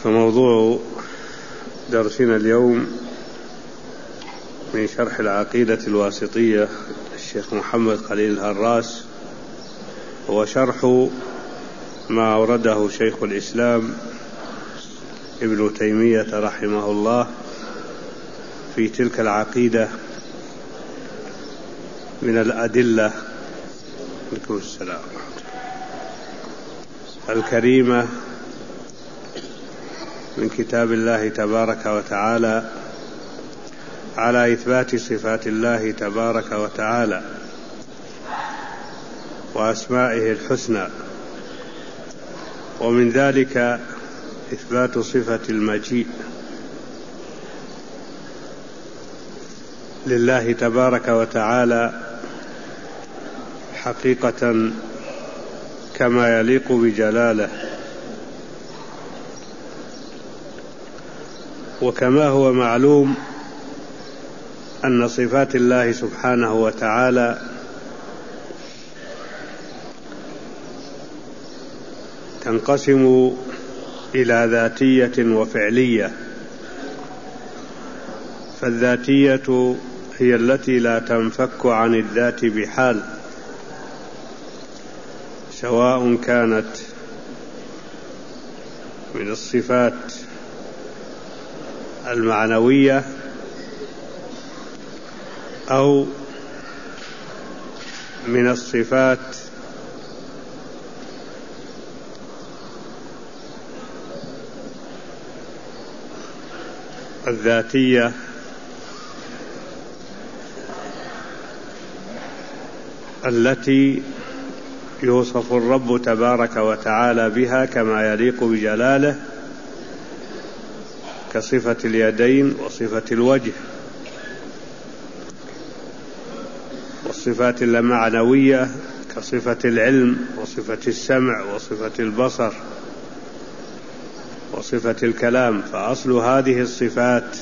فموضوع درسنا اليوم من شرح العقيدة الواسطية الشيخ محمد خليل الهراس هو شرح ما أورده شيخ الإسلام ابن تيمية رحمه الله في تلك العقيدة من الأدلة الكريمة من كتاب الله تبارك وتعالى على إثبات صفات الله تبارك وتعالى وأسمائه الحسنى، ومن ذلك إثبات صفة المجيء لله تبارك وتعالى حقيقة كما يليق بجلاله، وكما هو معلوم أن صفات الله سبحانه وتعالى تنقسم إلى ذاتية وفعلية. فالذاتية هي التي لا تنفك عن الذات بحال، سواء كانت من الصفات المعنوية أو من الصفات الذاتية التي يوصف الرب تبارك وتعالى بها كما يليق بجلاله، كصفة اليدين وصفة الوجه، والصفات المعنوية كصفة العلم وصفة السمع وصفة البصر وصفة الكلام. فأصل هذه الصفات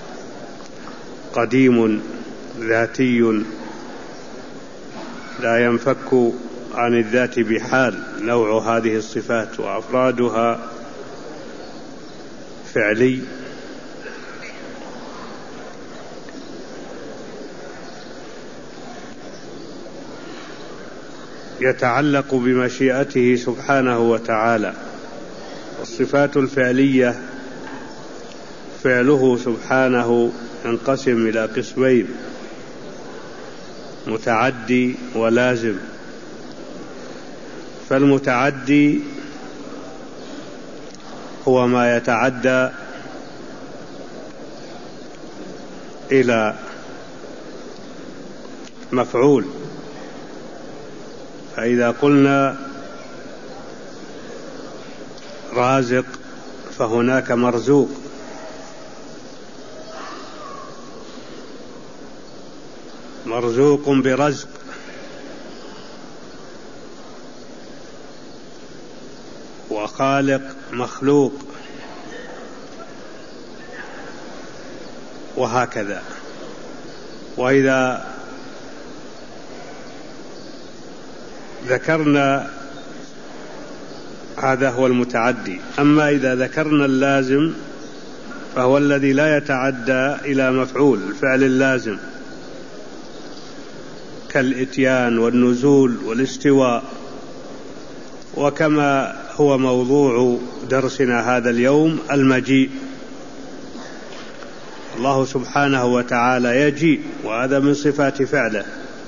قديم ذاتي لا ينفك عن الذات بحال نوع هذه الصفات، وأفرادها فعلي يتعلق بمشيئته سبحانه وتعالى. والصفات الفعلية فعله سبحانه ينقسم إلى قسمين: متعدي ولازم. فالمتعدي هو ما يتعدى إلى مفعول. فإذا قلنا رازق فهناك مرزوق، مرزوق برزق، وخالق مخلوق، وهكذا. وإذا ذكرنا هذا هو المتعدي. أما إذا ذكرنا اللازم فهو الذي لا يتعدى إلى مفعول، الفعل اللازم، كالإتيان والنزول والاستواء. وكما هو موضوع درسنا هذا اليوم المجيء، الله سبحانه وتعالى يجيء، وهذا من صفات فعله.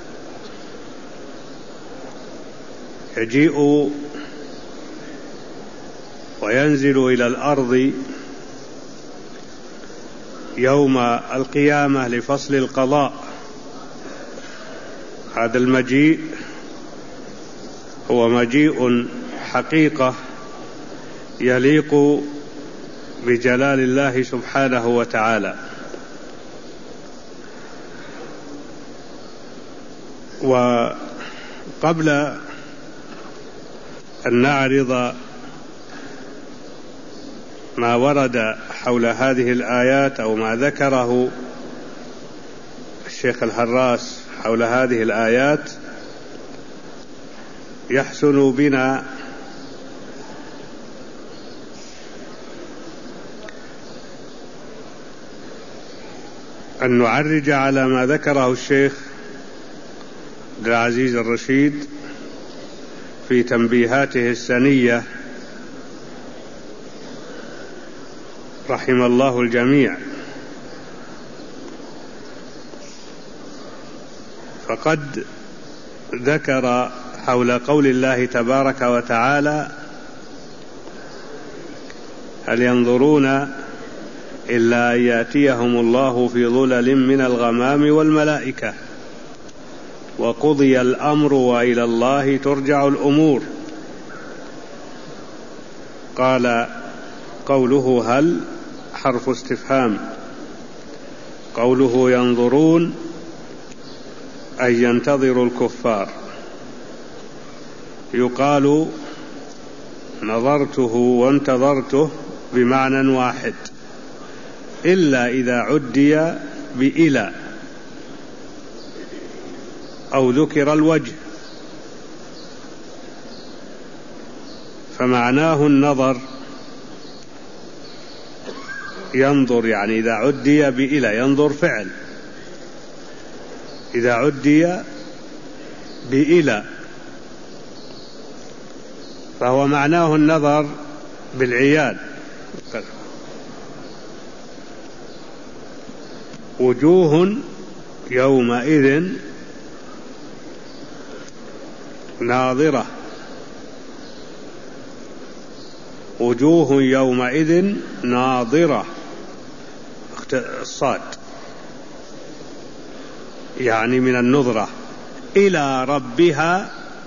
يجيء وينزل إلى الأرض يوم القيامة لفصل القضاء. هذا المجيء هو مجيء حقيقة يليق بجلال الله سبحانه وتعالى. وقبل أن نعرض ما ورد حول هذه الآيات أو ما ذكره الشيخ الهراس حول هذه الآيات، يحسن بنا أن نعرج على ما ذكره الشيخ عبد العزيز الرشيد في تنبيهاته السنية رحم الله الجميع. فقد ذكر حول قول الله تبارك وتعالى: هل ينظرون إلا أن يأتيهم الله في ظلل من الغمام والملائكة وقضي الأمر وإلى الله ترجع الأمور. قال: قوله هل حرف استفهام، قوله ينظرون أي ينتظر الكفار. يقال نظرته وانتظرته بمعنى واحد، إلا إذا عدي بإلى أو ذكر الوجه، فمعناه النظر ينظر، يعني إذا عدي بإلى ينظر فعل، إذا عدي بإلى فهو معناه النظر بالعيان. وجوه يومئذ ناظرة، وجوه يومئذ ناظرة، الصاد يعني من النظرة، إلى ربها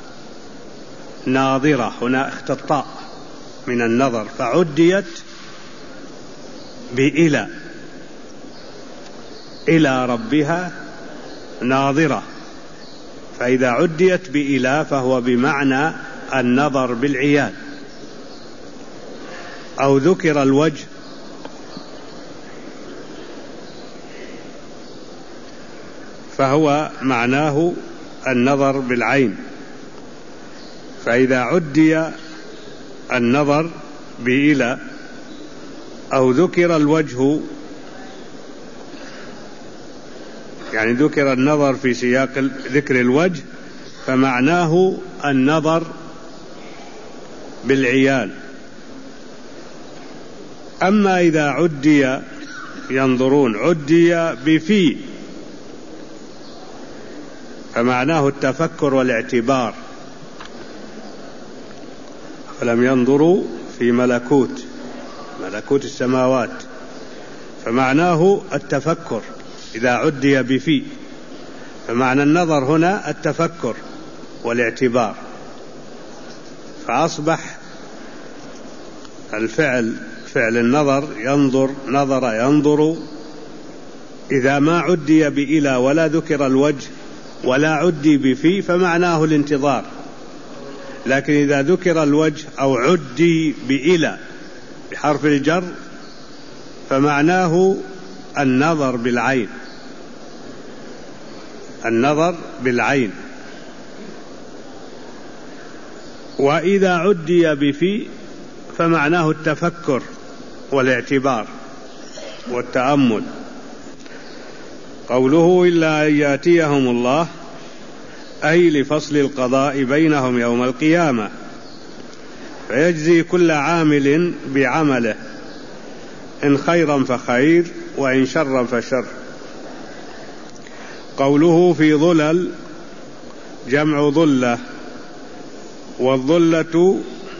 ناظرة، هنا اختطاء من النظر فعديت بإلى، إلى ربها ناظرة، فإذا عديت بإلى فهو بمعنى النظر بالعيان. أو ذكر الوجه فهو معناه النظر بالعين، فإذا عدي النظر بإلى أو ذكر الوجه، يعني ذكر النظر في سياق ذكر الوجه، فمعناه النظر بالعيان. أما إذا عدي ينظرون عدي بفي فمعناه التفكر والاعتبار. فلم ينظروا في ملكوت السماوات، فمعناه التفكر إذا عدي بفي، فمعنى النظر هنا التفكر والاعتبار. فأصبح الفعل فعل النظر ينظر، نظر ينظر، إذا ما عدي بإلى ولا ذكر الوجه ولا عدي بفي فمعناه الانتظار. لكن إذا ذكر الوجه أو عدي بإلى بحرف الجر فمعناه النظر بالعين، النظر بالعين. وإذا عدي بفي فمعناه التفكر والاعتبار والتأمل. قوله إلا أن يأتيهم الله أي لفصل القضاء بينهم يوم القيامة، فيجزي كل عامل بعمله، إن خيرا فخير وإن شرا فشر. قوله في ظلل جمع ظلة، والظلة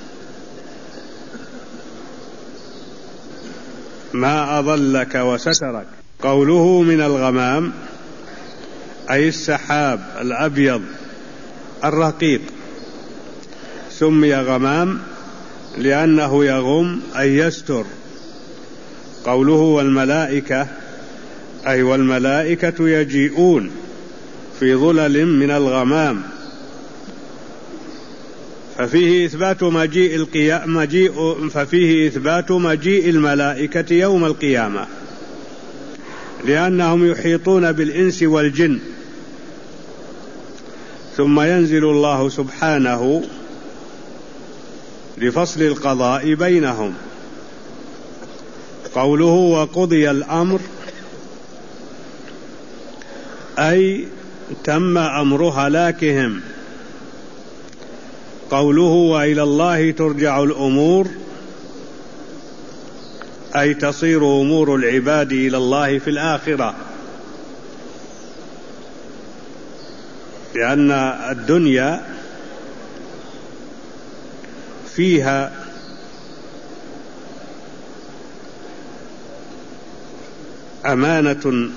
ما أظلك وسترك. قوله من الغمام أي السحاب الأبيض الرقيق، سمي غمام لأنه يغم أي يستر. قوله والملائكة أي والملائكة يجيئون في ظلل من الغمام، ففيه إثبات مجيء الملائكة يوم القيامة، لأنهم يحيطون بالإنس والجن، ثم ينزل الله سبحانه لفصل القضاء بينهم. قوله وقضي الأمر أي تم أمر هلاكهم. قوله وإلى الله ترجع الأمور أي تصير أمور العباد إلى الله في الآخرة، لأن الدنيا فيها أمانة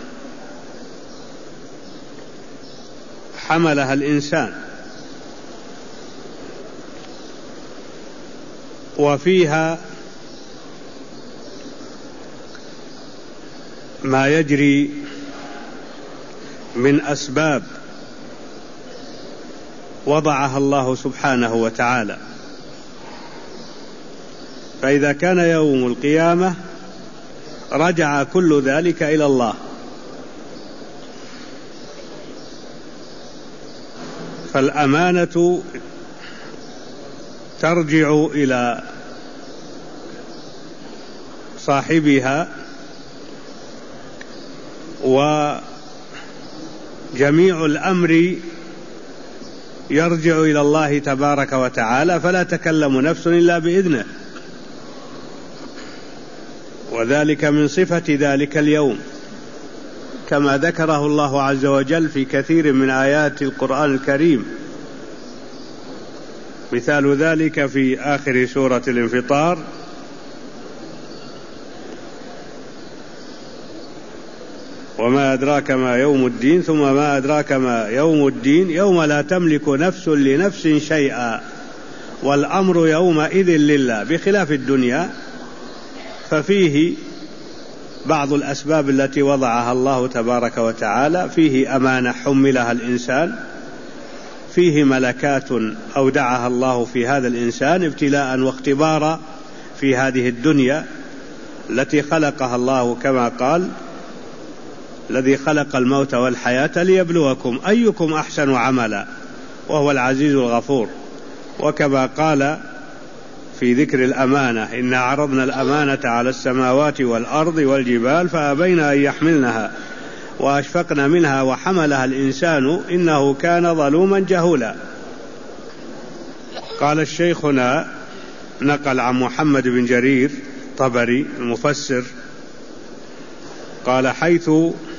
حملها الإنسان، وفيها ما يجري من أسباب وضعها الله سبحانه وتعالى. فإذا كان يوم القيامة رجع كل ذلك إلى الله، فالأمانة ترجع إلى صاحبها، وجميع الأمر يرجع إلى الله تبارك وتعالى، فلا تكلم نفس إلا بإذنه، وذلك من صفة ذلك اليوم كما ذكره الله عز وجل في كثير من آيات القرآن الكريم. مثال ذلك في آخر سورة الانفطار: وما أدراك ما يوم الدين، ثم ما أدراك ما يوم الدين، يوم لا تملك نفس لنفس شيئا والأمر يومئذ لله. بخلاف الدنيا ففيه بعض الأسباب التي وضعها الله تبارك وتعالى، فيه أمانة حملها الإنسان، فيه ملكات أودعها الله في هذا الإنسان ابتلاء واختبارا في هذه الدنيا التي خلقها الله، كما قال: الذي خلق الموت والحياة ليبلوكم أيكم أحسن عملا وهو العزيز الغفور. وكما قال في ذكر الأمانة: إنا عرضنا الأمانة على السماوات والأرض والجبال فأبين أن يحملنها وأشفقن منها وحملها الإنسان إنه كان ظلوما جهولا. قال الشيخنا نقل عن محمد بن جرير طبري المفسر قال: حيث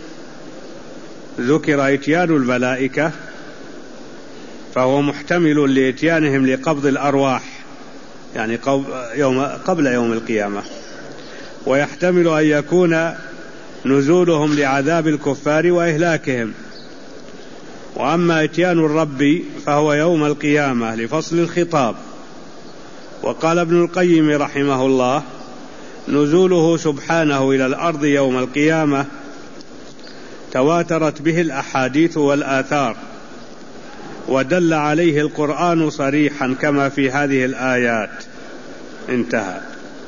ذكر إتيان الملائكة فهو محتمل لإتيانهم لقبض الأرواح، يعني قبل يوم القيامة، ويحتمل أن يكون نزولهم لعذاب الكفار وإهلاكهم. وأما إتيان الرب فهو يوم القيامة لفصل الخطاب. وقال ابن القيم رحمه الله: نزوله سبحانه إلى الأرض يوم القيامة تواترت به الأحاديث والآثار، ودل عليه القرآن صريحا كما في هذه الآيات. انتهى.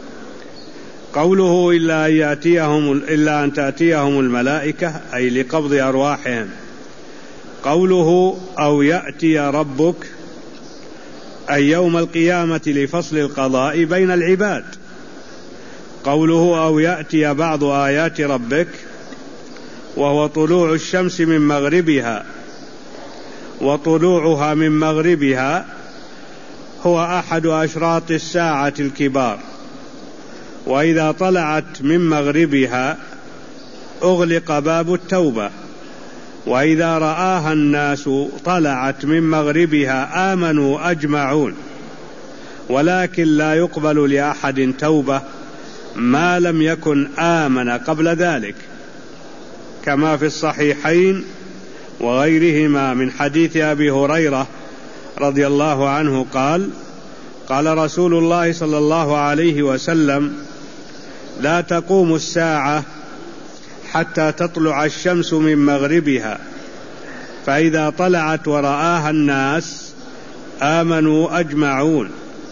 قوله إلا أن تأتيهم الملائكة أي لقبض أرواحهم. قوله أو يأتي ربك أي يوم القيامة لفصل القضاء بين العباد. قوله أو يأتي بعض آيات ربك وهو طلوع الشمس من مغربها، وطلوعها من مغربها هو أحد أشراط الساعة الكبار، وإذا طلعت من مغربها أغلق باب التوبة، وإذا رآها الناس طلعت من مغربها آمنوا أجمعون، ولكن لا يقبل لأحد توبة ما لم يكن آمن قبل ذلك، كما في الصحيحين وغيرهما من حديث أبي هريرة رضي الله عنه قال: قال رسول الله صلى الله عليه وسلم: لا تقوم الساعة حتى تطلع الشمس من مغربها، فإذا طلعت ورآها الناس آمنوا أجمعون،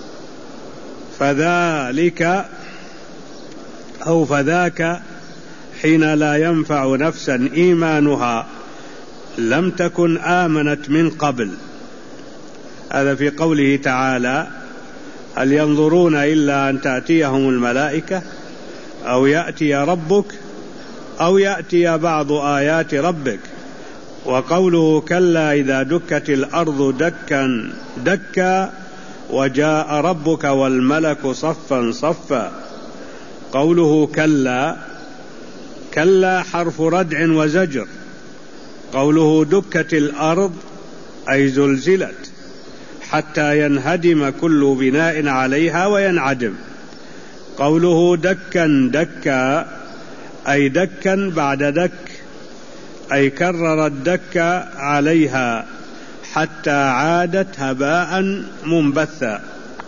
فذاك حين لا ينفع نفسا إيمانها لم تكن آمنت من قبل. هذا في قوله تعالى: هل ينظرون إلا أن تأتيهم الملائكة أو يأتي ربك أو يأتي بعض آيات ربك. وقوله كلا إذا دكت الأرض دكا دكا وجاء ربك والملك صفا صفا. قوله كلا، كلا حرف ردع وزجر. قوله دكت الأرض أي زلزلت حتى ينهدم كل بناء عليها وينعدم. قوله دكا دكا أي دكا بعد دك، أي كرر الدك عليها حتى عادت هباء منبثا.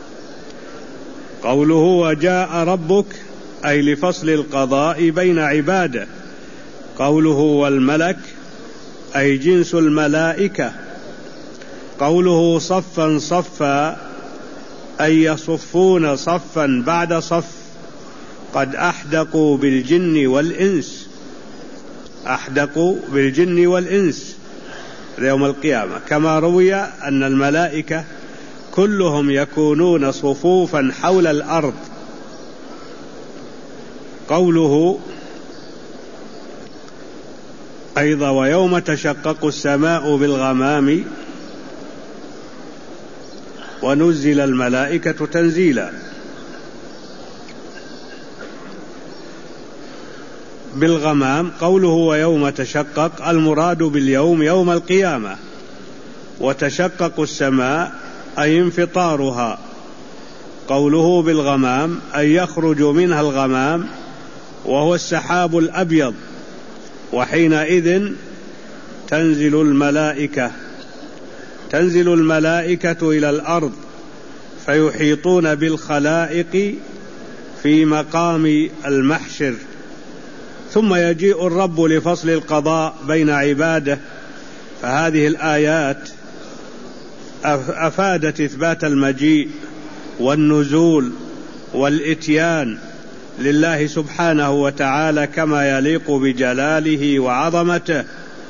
قوله وجاء ربك أي لفصل القضاء بين عباده. قوله والملك أي جنس الملائكة. قوله صفا صفا أي يصفون صفا بعد صف، قد أحدقوا بالجن والإنس، أحدقوا بالجن والإنس يوم القيامة، كما روي أن الملائكة كلهم يكونون صفوفا حول الأرض. قوله أيضا ويوم تشقق السماء بالغمام ونزل الملائكة تنزيلا. بالغمام قوله ويوم تشقق المراد باليوم يوم القيامة، وتشقق السماء أي انفطارها. قوله بالغمام أي يخرج منها الغمام وهو السحاب الأبيض، وحينئذ تنزل الملائكة إلى الأرض فيحيطون بالخلائق في مقام المحشر، ثم يجيء الرب لفصل القضاء بين عباده. فهذه الآيات أفادت إثبات المجيء والنزول والإتيان لله سبحانه وتعالى كما يليق بجلاله وعظمته،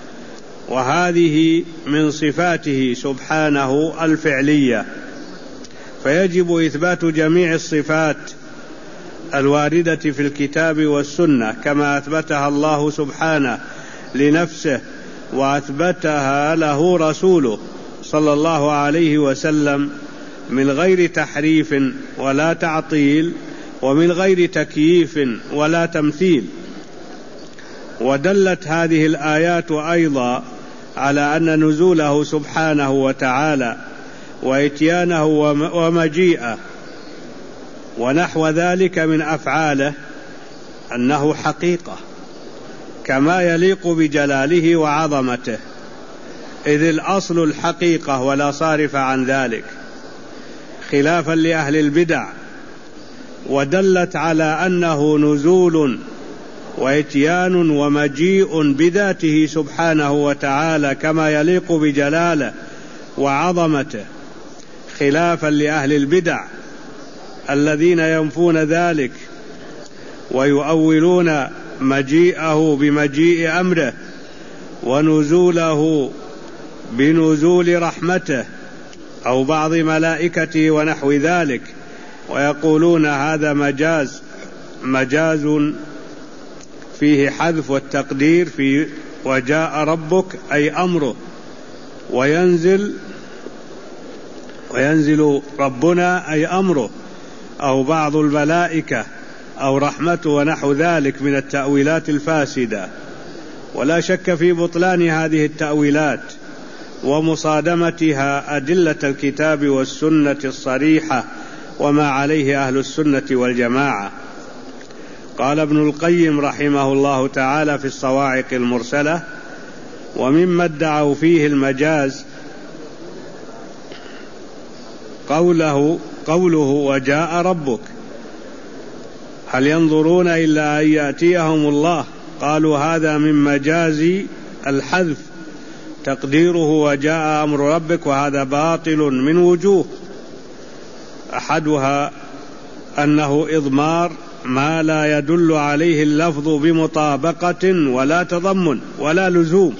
وهذه من صفاته سبحانه الفعلية، فيجب إثبات جميع الصفات الواردة في الكتاب والسنة كما أثبتها الله سبحانه لنفسه وأثبتها له رسوله صلى الله عليه وسلم، من غير تحريف ولا تعطيل، ومن غير تكييف ولا تمثيل. ودلت هذه الآيات أيضا على أن نزوله سبحانه وتعالى وإتيانه ومجيئه ونحو ذلك من أفعاله أنه حقيقة كما يليق بجلاله وعظمته، إذ الأصل الحقيقة ولا صارف عن ذلك، خلافا لأهل البدع. ودلت على أنه نزول وإتيان ومجيء بذاته سبحانه وتعالى كما يليق بجلاله وعظمته، خلافا لأهل البدع الذين ينفون ذلك ويؤولون مجيئه بمجيء أمره ونزوله بنزول رحمته أو بعض ملائكته ونحو ذلك، ويقولون هذا مجاز فيه حذف والتقدير في وجاء ربك أي أمره، وينزل ربنا أي أمره، أو بعض الملائكة أو رحمته ونحو ذلك من التأويلات الفاسدة. ولا شك في بطلان هذه التأويلات ومصادمتها أدلة الكتاب والسنة الصريحة وما عليه أهل السنة والجماعة. قال ابن القيم رحمه الله تعالى في الصواعق المرسلة: ومما ادعوا فيه المجاز قوله وجاء ربك، هل ينظرون إلا أن يأتيهم الله؟ قالوا هذا من مجاز الحذف، تقديره وجاء أمر ربك، وهذا باطل من وجوه. أحدها أنه إضمار ما لا يدل عليه اللفظ بمطابقة ولا تضمن ولا لزوم،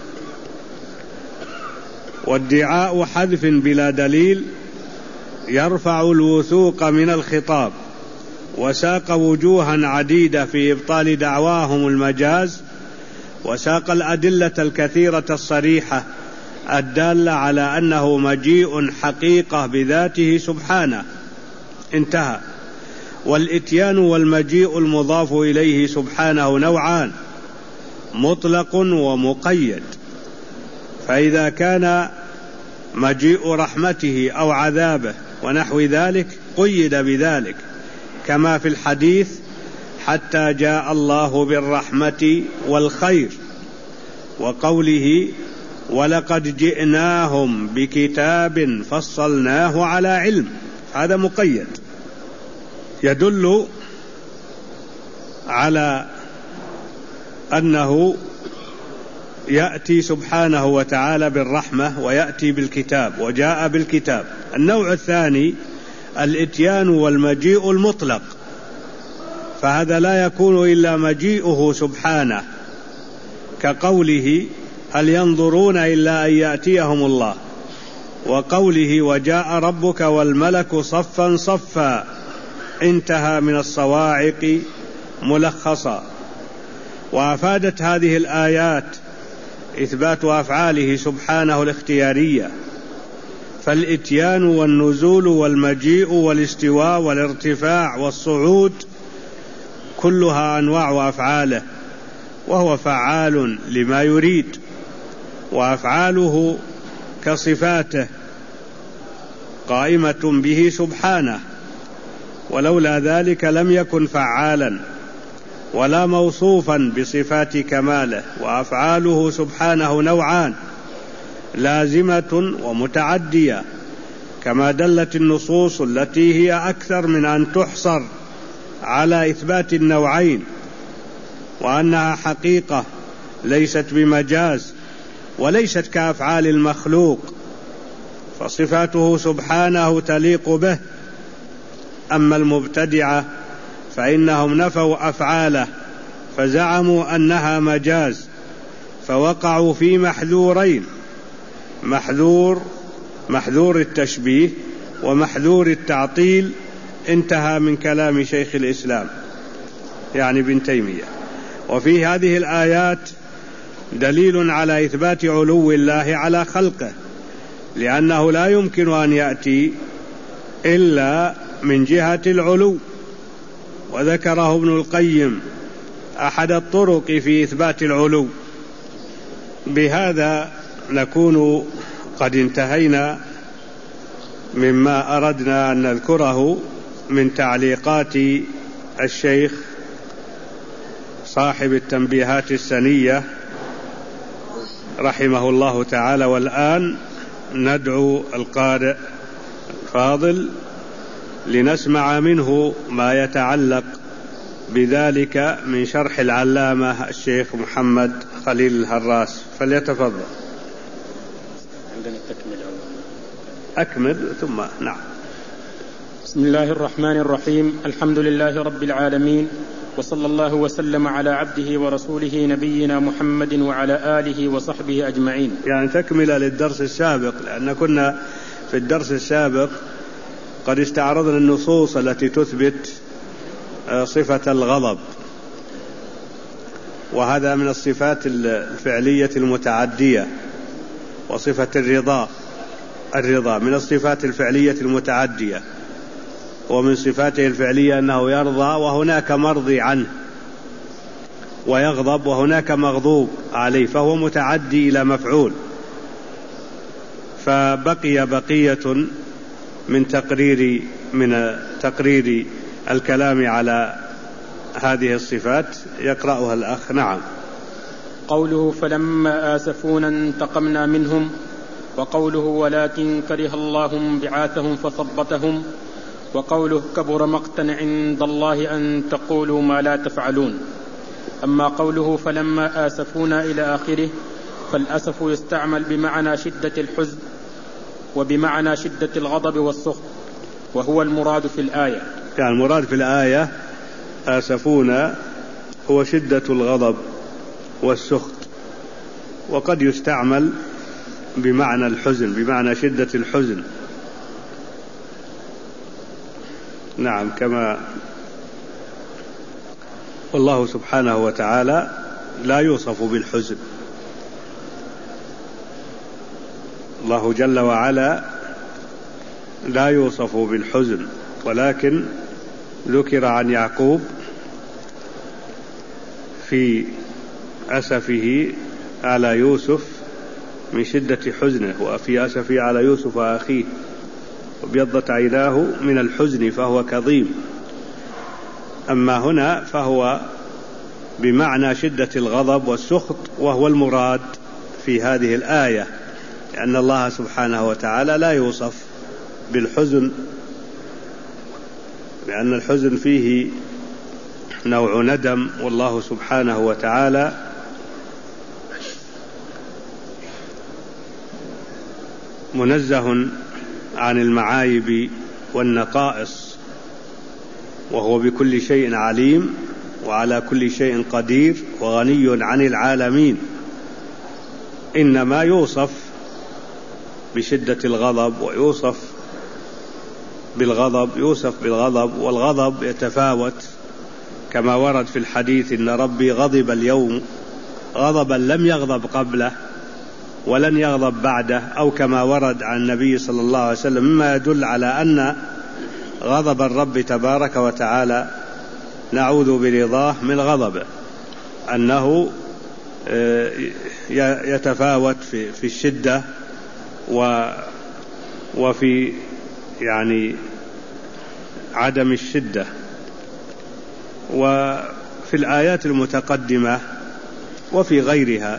وادعاء حذف بلا دليل يرفع الوثوق من الخطاب، وساق وجوها عديدة في إبطال دعواهم المجاز وساق الأدلة الكثيرة الصريحة الدالة على أنه مجيء حقيقة بذاته سبحانه، انتهى. والإتيان والمجيء المضاف إليه سبحانه نوعان، مطلق ومقيد. فإذا كان مجيء رحمته أو عذابه ونحو ذلك قيد بذلك، كما في الحديث حتى جاء الله بالرحمة والخير، وقوله ولقد جئناهم بكتاب فصلناه على علم، هذا مقيد يدل على أنه يأتي سبحانه وتعالى بالرحمة ويأتي بالكتاب، وجاء بالكتاب. النوع الثاني الإتيان والمجيء المطلق، فهذا لا يكون إلا مجيئه سبحانه، كقوله هل ينظرون إلا أن يأتيهم الله، وقوله وجاء ربك والملك صفا صفا، انتهى من الصواعق ملخصا. وأفادت هذه الآيات إثبات أفعاله سبحانه الاختيارية، فالإتيان والنزول والمجيء والاستواء والارتفاع والصعود كلها أنواع أفعاله، وهو فعال لما يريد، وأفعاله كصفاته قائمة به سبحانه، ولولا ذلك لم يكن فعالا ولا موصوفا بصفات كماله. وأفعاله سبحانه نوعان، لازمة ومتعدية، كما دلت النصوص التي هي أكثر من أن تحصر على إثبات النوعين، وأنها حقيقة ليست بمجاز وليست كأفعال المخلوق، فصفاته سبحانه تليق به. أما المبتدعة فإنهم نفوا أفعاله فزعموا أنها مجاز، فوقعوا في محذورين، محذور التشبيه ومحذور التعطيل، انتهى من كلام شيخ الإسلام يعني ابن تيمية. وفي هذه الآيات دليل على إثبات علو الله على خلقه، لأنه لا يمكن أن يأتي إلا من جهة العلو، وذكره ابن القيم أحد الطرق في إثبات العلو. بهذا نكون قد انتهينا مما أردنا أن نذكره من تعليقات الشيخ صاحب التنبيهات السنية رحمه الله تعالى. والآن ندعو القارئ الفاضل لنسمع منه ما يتعلق بذلك من شرح العلامة الشيخ محمد خليل الهراس، فليتفضل. أكمل ثم نعم. بسم الله الرحمن الرحيم، الحمد لله رب العالمين، وصلى الله وسلم على عبده ورسوله نبينا محمد وعلى آله وصحبه أجمعين. يعني تكمل للدرس السابق، لأن كنا في الدرس السابق قد استعرضنا النصوص التي تثبت صفة الغضب، وهذا من الصفات الفعلية المتعدية، وصفة الرضا من الصفات الفعلية المتعدية، ومن صفاته الفعلية أنه يرضى وهناك مرضي عنه، ويغضب وهناك مغضوب عليه، فهو متعدي إلى مفعول. فبقي بقية من تقرير الكلام على هذه الصفات يقرأها الأخ. نعم. قوله فلما آسفونا انتقمنا منهم، وقوله ولكن كره الله بعاثهم فثبطهم، وقوله كبر مقتا عند الله أن تقولوا ما لا تفعلون. أما قوله فلما آسفونا إلى آخره، فالأسف يستعمل بمعنى شدة الحزن وبمعنى شدة الغضب والسخط، وهو المراد في الآية. يعني المراد في الآية آسفونا هو شدة الغضب والسخط، وقد يستعمل بمعنى الحزن، بمعنى شدة الحزن. نعم، كما والله سبحانه وتعالى لا يوصف بالحزن. الله جل وعلا لا يوصف بالحزن، ولكن ذكر عن يعقوب في أسفه على يوسف من شدة حزنه، وفي أسفه على يوسف أخيه وابيضت عيناه من الحزن فهو كظيم. أما هنا فهو بمعنى شدة الغضب والسخط، وهو المراد في هذه الآية، لأن الله سبحانه وتعالى لا يوصف بالحزن، لأن الحزن فيه نوع ندم، والله سبحانه وتعالى منزه عن المعايب والنقائص، وهو بكل شيء عليم وعلى كل شيء قدير وغني عن العالمين. إنما يوصف بشدة الغضب ويوصف بالغضب، والغضب يتفاوت كما ورد في الحديث إن ربي غضب اليوم غضبا لم يغضب قبله ولن يغضب بعده، أو كما ورد عن النبي صلى الله عليه وسلم، مما يدل على أن غضب الرب تبارك وتعالى نعوذ برضاه من غضبه، أنه يتفاوت في الشدة وفي يعني عدم الشدة. وفي الآيات المتقدمة وفي غيرها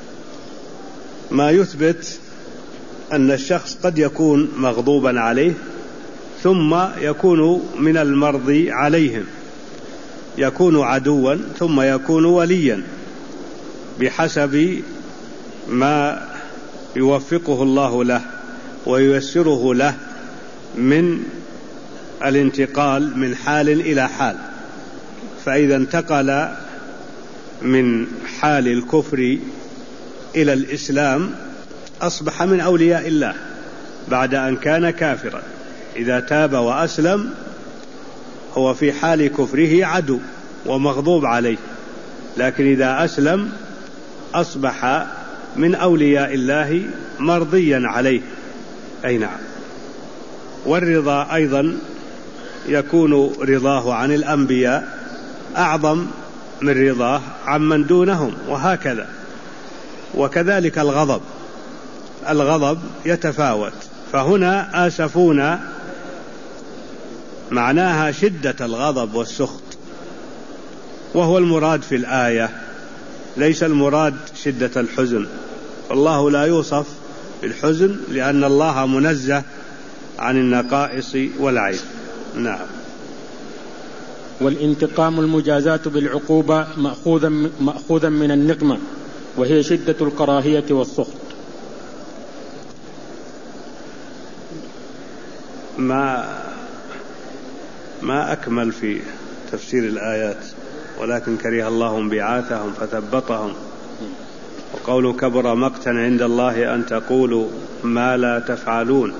ما يثبت أن الشخص قد يكون مغضوبا عليه ثم يكون من المرضي عليهم، يكون عدوا ثم يكون وليا بحسب ما يوفقه الله له وييسره له من الانتقال من حال إلى حال. فإذا انتقل من حال الكفر إلى الإسلام أصبح من أولياء الله بعد أن كان كافرا. إذا تاب وأسلم هو في حال كفره عدو ومغضوب عليه، لكن إذا أسلم أصبح من أولياء الله مرضيا عليه. أي نعم. والرضا أيضا يكون رضاه عن الأنبياء أعظم من رضاه عمن دونهم، وهكذا. وكذلك الغضب يتفاوت، فهنا آسفون معناها شدة الغضب والسخط، وهو المراد في الآية، ليس المراد شدة الحزن. الله لا يوصف بالحزن لأن الله منزه عن النقائص والعيب. نعم. والانتقام المجازاة بالعقوبة مأخوذا من النقمة، وهي شدة الكراهية والسخط. ما أكمل في تفسير الآيات، ولكن كره الله انبعاثهم فثبطهم. وقوله كبر مقتا عند الله أن تقولوا ما لا تفعلون.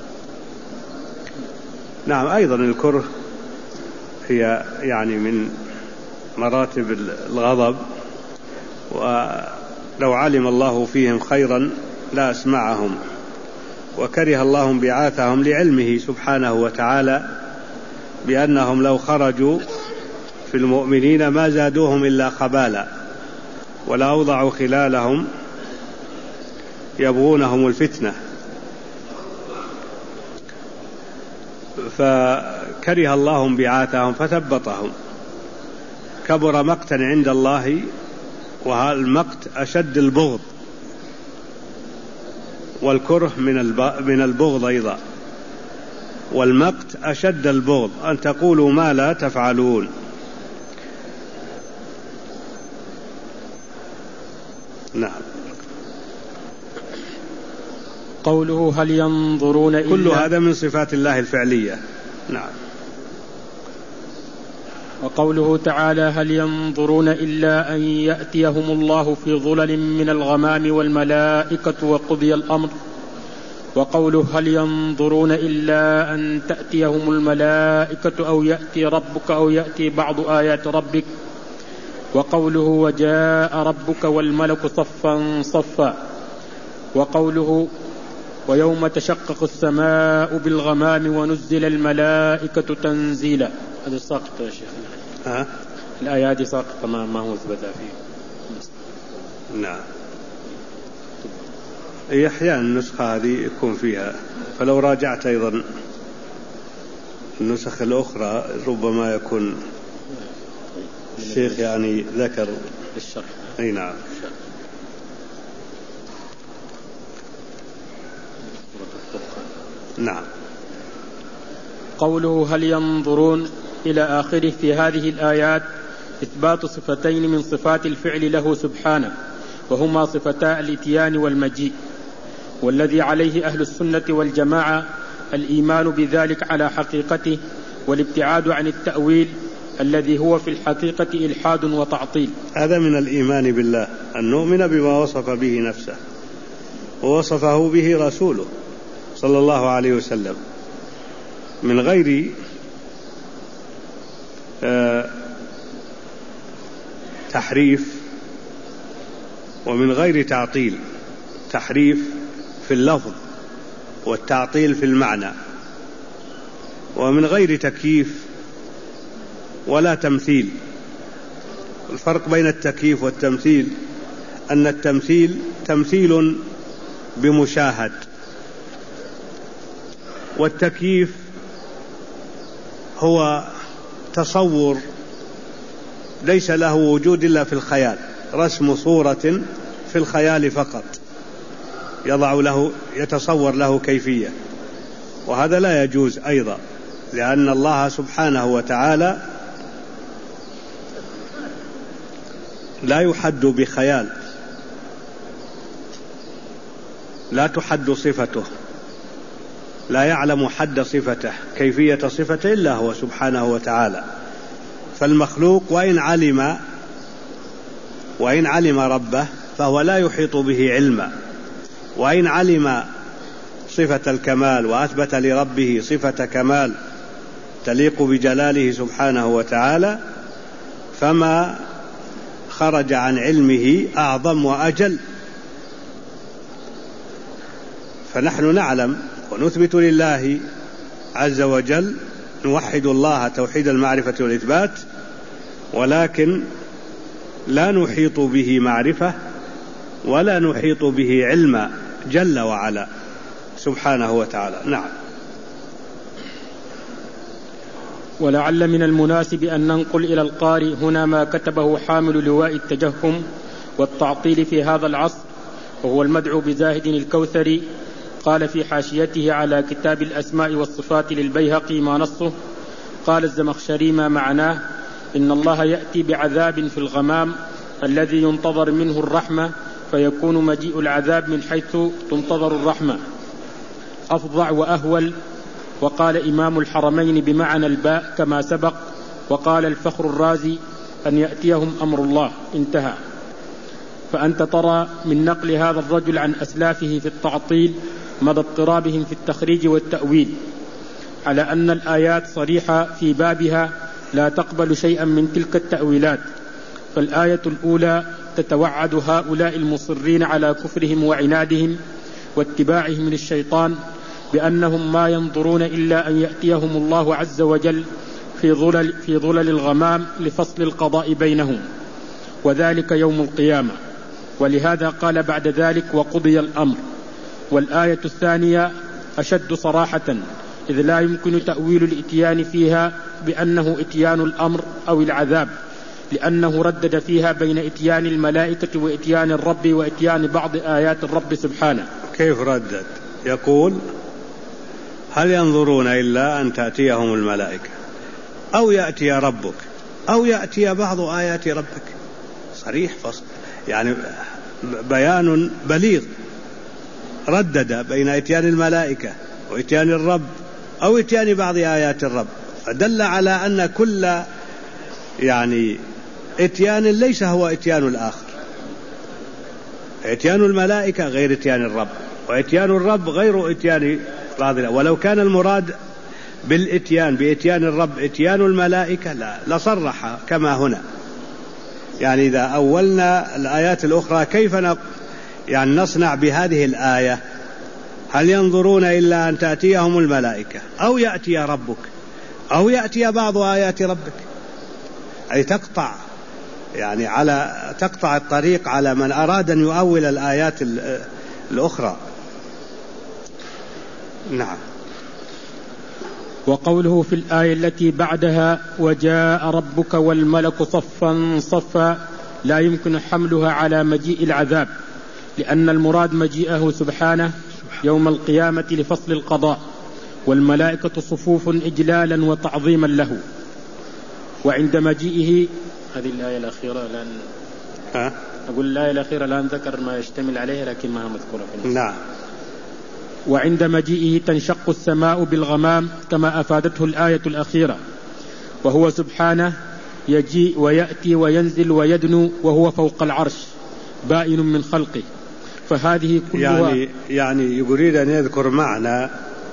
نعم. أيضا الكره هي يعني من مراتب الغضب، ولو علم الله فيهم خيرا لا أسمعهم. وكره الله انبعاثهم لعلمه سبحانه وتعالى بأنهم لو خرجوا في المؤمنين ما زادوهم إلا خبالا، ولا أوضعوا خلالهم يبغونهم الفتنة. فكره الله انبعاثهم فثبطهم. كبر مقتا عند الله، والمقت أشد البغض، والكره من البغض أيضا، والمقت أشد البغض، أن تقولوا ما لا تفعلون. نعم. قوله هل ينظرون إلا، كل هذا من صفات الله الفعلية. نعم. وقوله تعالى هل ينظرون إلا أن يأتيهم الله في ظلل من الغمام والملائكة وقضي الأمر. وقوله هل ينظرون إلا أن تأتيهم الملائكة أو يأتي ربك أو يأتي بعض آيات ربك. وقوله وجاء ربك والملك صفا صفا، وقوله ويوم تشقق السماء بالغمام ونزل الملائكة تنزيلا. هذا ساقط يا شيخ. الآيات ساقطة ما هو ثبت فيه. نعم. أحيانا النسخة هذه يكون فيها، فلو راجعت أيضا النسخ الأخرى ربما يكون الشيخ يعني ذكر الشرح. أي نعم. نعم. قوله هل ينظرون إلى آخره في هذه الآيات إثبات صفتين من صفات الفعل له سبحانه، وهما صفتا الإتيان والمجيء، والذي عليه أهل السنة والجماعة الإيمان بذلك على حقيقته، والابتعاد عن التأويل الذي هو في الحقيقة إلحاد وتعطيل. هذا من الإيمان بالله، أن نؤمن بما وصف به نفسه ووصفه به رسوله صلى الله عليه وسلم من غير تحريف ومن غير تعطيل. تحريف في اللفظ والتعطيل في المعنى، ومن غير تكييف ولا تمثيل. الفرق بين التكييف والتمثيل أن التمثيل تمثيل بمشاهد، والتكييف هو تصور ليس له وجود إلا في الخيال، رسم صورة في الخيال فقط يتصور له كيفية، وهذا لا يجوز أيضا، لأن الله سبحانه وتعالى لا يحد بخيال، لا تحد صفته، لا يعلم حد صفته كيفية صفته إلا هو سبحانه وتعالى. فالمخلوق وإن علم ربه فهو لا يحيط به علما، وإن علم صفة الكمال وأثبت لربه صفة كمال تليق بجلاله سبحانه وتعالى، فما خرج عن علمه أعظم وأجل. فنحن نعلم ونثبت لله عز وجل، نوحد الله توحيد المعرفة والإثبات، ولكن لا نحيط به معرفة ولا نحيط به علما جل وعلا سبحانه وتعالى. نعم. ولعل من المناسب أن ننقل إلى القارئ هنا ما كتبه حامل لواء التجهم والتعطيل في هذا العصر، وهو المدعو بزاهد الكوثري. قال في حاشيته على كتاب الأسماء والصفات للبيهقي ما نصه، قال الزمخشري ما معناه إن الله يأتي بعذاب في الغمام الذي ينتظر منه الرحمة، فيكون مجيء العذاب من حيث تنتظر الرحمة أفظع وأهول. وقال إمام الحرمين بمعنى الباء كما سبق. وقال الفخر الرازي أن يأتيهم أمر الله. انتهى. فأنت ترى من نقل هذا الرجل عن أسلافه في التعطيل مدى اضطرابهم في التخريج والتأويل، على أن الآيات صريحة في بابها لا تقبل شيئا من تلك التأويلات. فالآية الأولى تتوعد هؤلاء المصرين على كفرهم وعنادهم واتباعهم للشيطان بأنهم ما ينظرون إلا أن يأتيهم الله عز وجل في ظلل الغمام لفصل القضاء بينهم، وذلك يوم القيامة. ولهذا قال بعد ذلك وقضي الأمر. والآية الثانية أشد صراحة، إذ لا يمكن تأويل الإتيان فيها بأنه إتيان الأمر أو العذاب، لأنه ردد فيها بين إتيان الملائكة وإتيان الرب وإتيان بعض آيات الرب سبحانه. كيف ردد؟ يقول هل ينظرون إلا أن تأتيهم الملائكة أو يأتي ربك أو يأتي بعض آيات ربك. صريح فصل، يعني بيان بليغ، ردد بين إتيان الملائكة وإتيان الرب أو إتيان بعض آيات الرب، فدل على أن كل إتيان ليس هو إتيان الآخر. إتيان الملائكة غير إتيان الرب، وإتيان الرب غير إتيان بعض. ولو كان المراد بالإتيان بإتيان الرب إتيان الملائكة لصرح كما هنا، يعني إذا أولنا الآيات الأخرى كيف يعني نصنع بهذه الآية؟ هل ينظرون إلا أن تأتيهم الملائكة أو يأتي ربك أو يأتي بعض آيات ربك، أي تقطع تقطع الطريق على من أراد أن يؤول الآيات الأخرى. نعم. وقوله في الآية التي بعدها وجاء ربك والملك صفا صفا لا يمكن حملها على مجيء العذاب، لأن المراد مجيئه سبحانه يوم القيامة لفصل القضاء، والملائكة صفوف إجلالا وتعظيما له. وعند مجيئه هذه الآية الأخيرة الآن أقول الآية الأخيرة الآن ذكر ما يشتمل عليها لكن ما مذكورة في النص. نعم. وعند مجيئه تنشق السماء بالغمام كما أفادته الآية الأخيرة، وهو سبحانه يجيء ويأتي وينزل ويدنو وهو فوق العرش بائن من خلقه. فهذه كلها يعني يريد أن يذكر معنى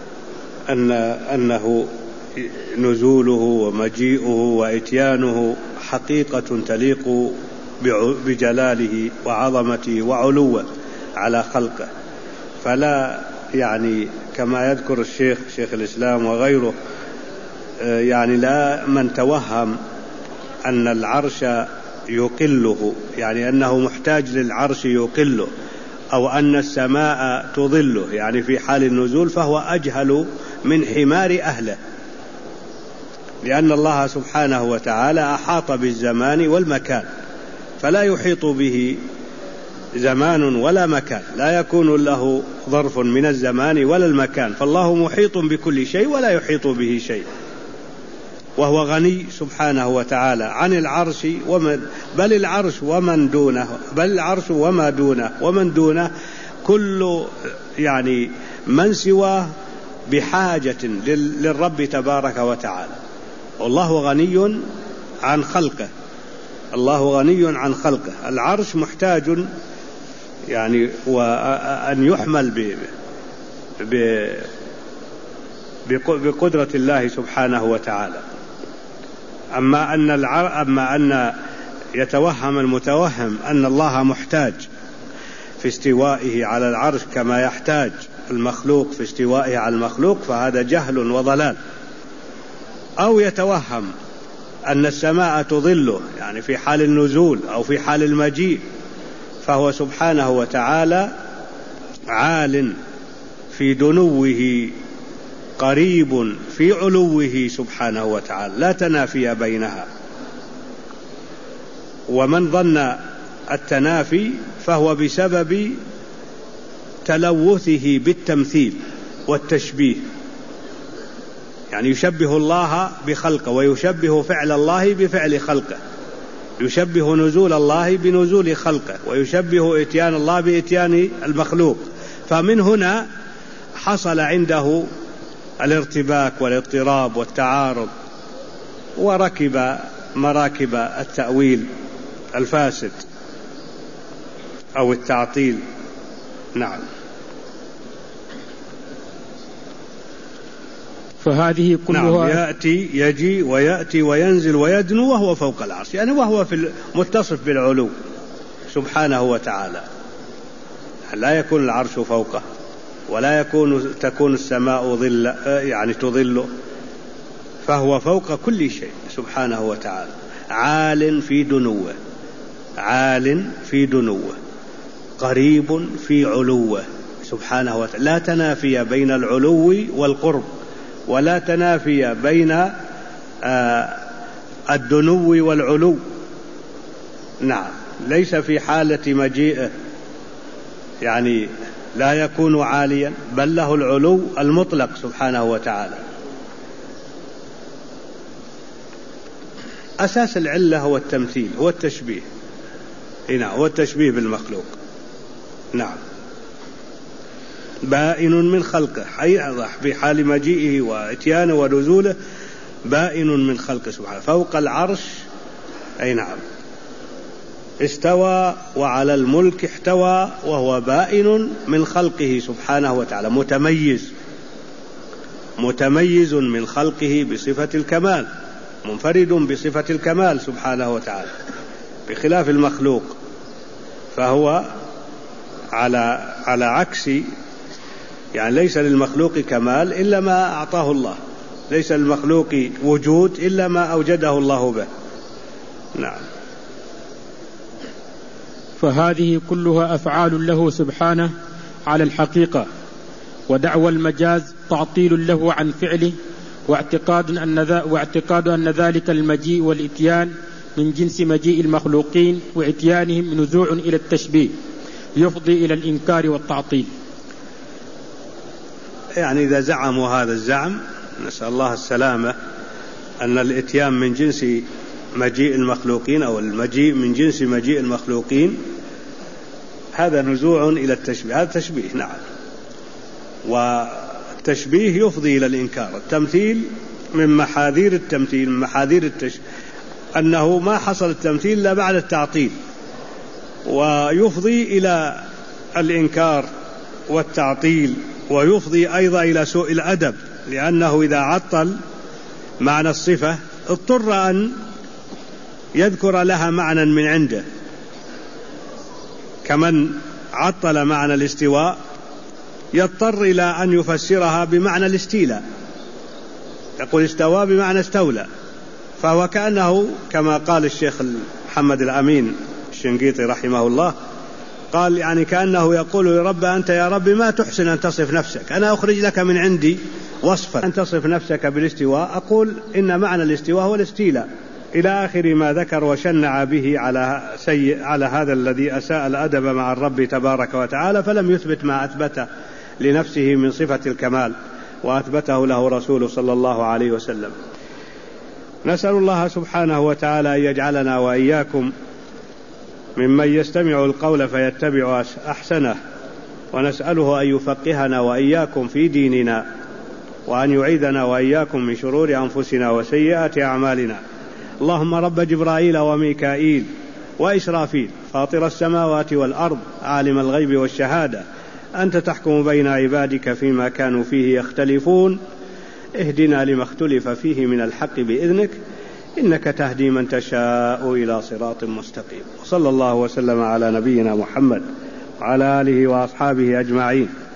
أنه نزوله ومجيئه وإتيانه حقيقة تليق بجلاله وعظمته وعلوه على خلقه، فلا يعني كما يذكر شيخ الإسلام وغيره يعني لا من توهم أن العرش يقله، يعني أنه محتاج للعرش يقله، أو أن السماء تظله يعني في حال النزول، فهو أجهل من حمار أهله، لأن الله سبحانه وتعالى أحاط بالزمان والمكان، فلا يحيط به زمان ولا مكان، لا يكون له ظرف من الزمان ولا المكان، فالله محيط بكل شيء ولا يحيط به شيء، وهو غني سبحانه وتعالى عن العرش بل العرش ومن دونه، بل العرش وما دونه ومن دونه كل يعني من سواه بحاجة للرب تبارك وتعالى. والله غني عن خلقه، الله غني عن خلقه. العرش محتاج يعني وأن يحمل بقدرة الله سبحانه وتعالى. أما أن يتوهم المتوهم أن الله محتاج في استوائه على العرش كما يحتاج المخلوق في استوائه على المخلوق، فهذا جهل وضلال. أو يتوهم أن السماء تظله يعني في حال النزول أو في حال المجيء، فهو سبحانه وتعالى عال في دنوه قريب في علوه سبحانه وتعالى، لا تنافي بينها. ومن ظن التنافي فهو بسبب تلوثه بالتمثيل والتشبيه، يعني يشبه الله بخلقه ويشبه فعل الله بفعل خلقه، يشبه نزول الله بنزول خلقه، ويشبه إتيان الله بإتيان المخلوق. فمن هنا حصل عنده الارتباك والاضطراب والتعارض، وركب مراكب التأويل الفاسد أو التعطيل. نعم. فهذه كلها يأتي يجي ويأتي وينزل ويدنو وهو فوق العرش، يعني وهو في متصف بالعلو سبحانه وتعالى، لا يكون العرش فوقه ولا تكون السماء ظل يعني تظله، فهو فوق كل شيء سبحانه وتعالى، عال في دنوه، عال في دنوه، قريب في علوه سبحانه وتعالى، لا تنافي بين العلو والقرب، ولا تنافي بين الدنو والعلو. نعم. ليس في حالة مجيئه يعني لا يكون عاليا، بل له العلو المطلق سبحانه وتعالى. أساس العلة هو التمثيل، هو التشبيه. نعم، هو التشبيه بالمخلوق. نعم. بائن من خلقه، في حال مجيئه واتيانه ونزوله بائن من خلقه سبحانه، فوق العرش. أي نعم. استوى وعلى الملك احتوى، وهو بائن من خلقه سبحانه وتعالى، متميز من خلقه بصفة الكمال، منفرد بصفة الكمال سبحانه وتعالى، بخلاف المخلوق، فهو على عكس، يعني ليس للمخلوق كمال إلا ما أعطاه الله، ليس للمخلوق وجود إلا ما أوجده الله به. نعم. فهذه كلها أفعال له سبحانه على الحقيقة، ودعوى المجاز تعطيل له عن فعله، واعتقاد أن ذلك المجيء والإتيان من جنس مجيء المخلوقين، وإتيانهم نزوع إلى التشبيه يفضي إلى الإنكار والتعطيل. يعني إذا زعموا هذا الزعم، نسأل الله السلامة، أن الإتيان من جنس مجيء المخلوقين أو المجيء من جنس مجيء المخلوقين، هذا نزوع إلى التشبيه، هذا تشبيه. نعم. والتشبيه يفضي إلى الإنكار. التمثيل من محاذير التمثيل، من محاذير أنه ما حصل التمثيل إلا بعد التعطيل، ويفضي إلى الإنكار والتعطيل، ويفضي أيضا إلى سوء الأدب، لأنه إذا عطل معنى الصفة اضطر أن يذكر لها معنى من عنده، كمن عطل معنى الاستواء يضطر إلى أن يفسرها بمعنى الاستيلاء، يقول استوى بمعنى استولى، فهو كأنه كما قال الشيخ محمد الأمين الشنقيطي رحمه الله، قال يعني كأنه يقول يا رب أنت يا رب ما تحسن أن تصف نفسك، أنا أخرج لك من عندي وصفا أن تصف نفسك بالاستواء، أقول إن معنى الاستواء هو الاستيلاء، إلى آخر ما ذكر، وشنع به على هذا الذي أساء الأدب مع الرب تبارك وتعالى، فلم يثبت ما أثبت لنفسه من صفة الكمال وأثبته له رسوله صلى الله عليه وسلم. نسأل الله سبحانه وتعالى أن يجعلنا وإياكم ممن يستمع القول فيتبع أحسنه، ونسأله أن يفقهنا وإياكم في ديننا، وأن يعيذنا وإياكم من شرور أنفسنا وسيئات أعمالنا. اللهم رب جبرائيل وميكائيل وإسرافيل، فاطر السماوات والأرض، عالم الغيب والشهادة، أنت تحكم بين عبادك فيما كانوا فيه يختلفون، اهدنا لما اختلف فيه من الحق بإذنك، إنك تهدي من تشاء إلى صراط مستقيم. وصلى الله وسلم على نبينا محمد وعلى آله وأصحابه أجمعين.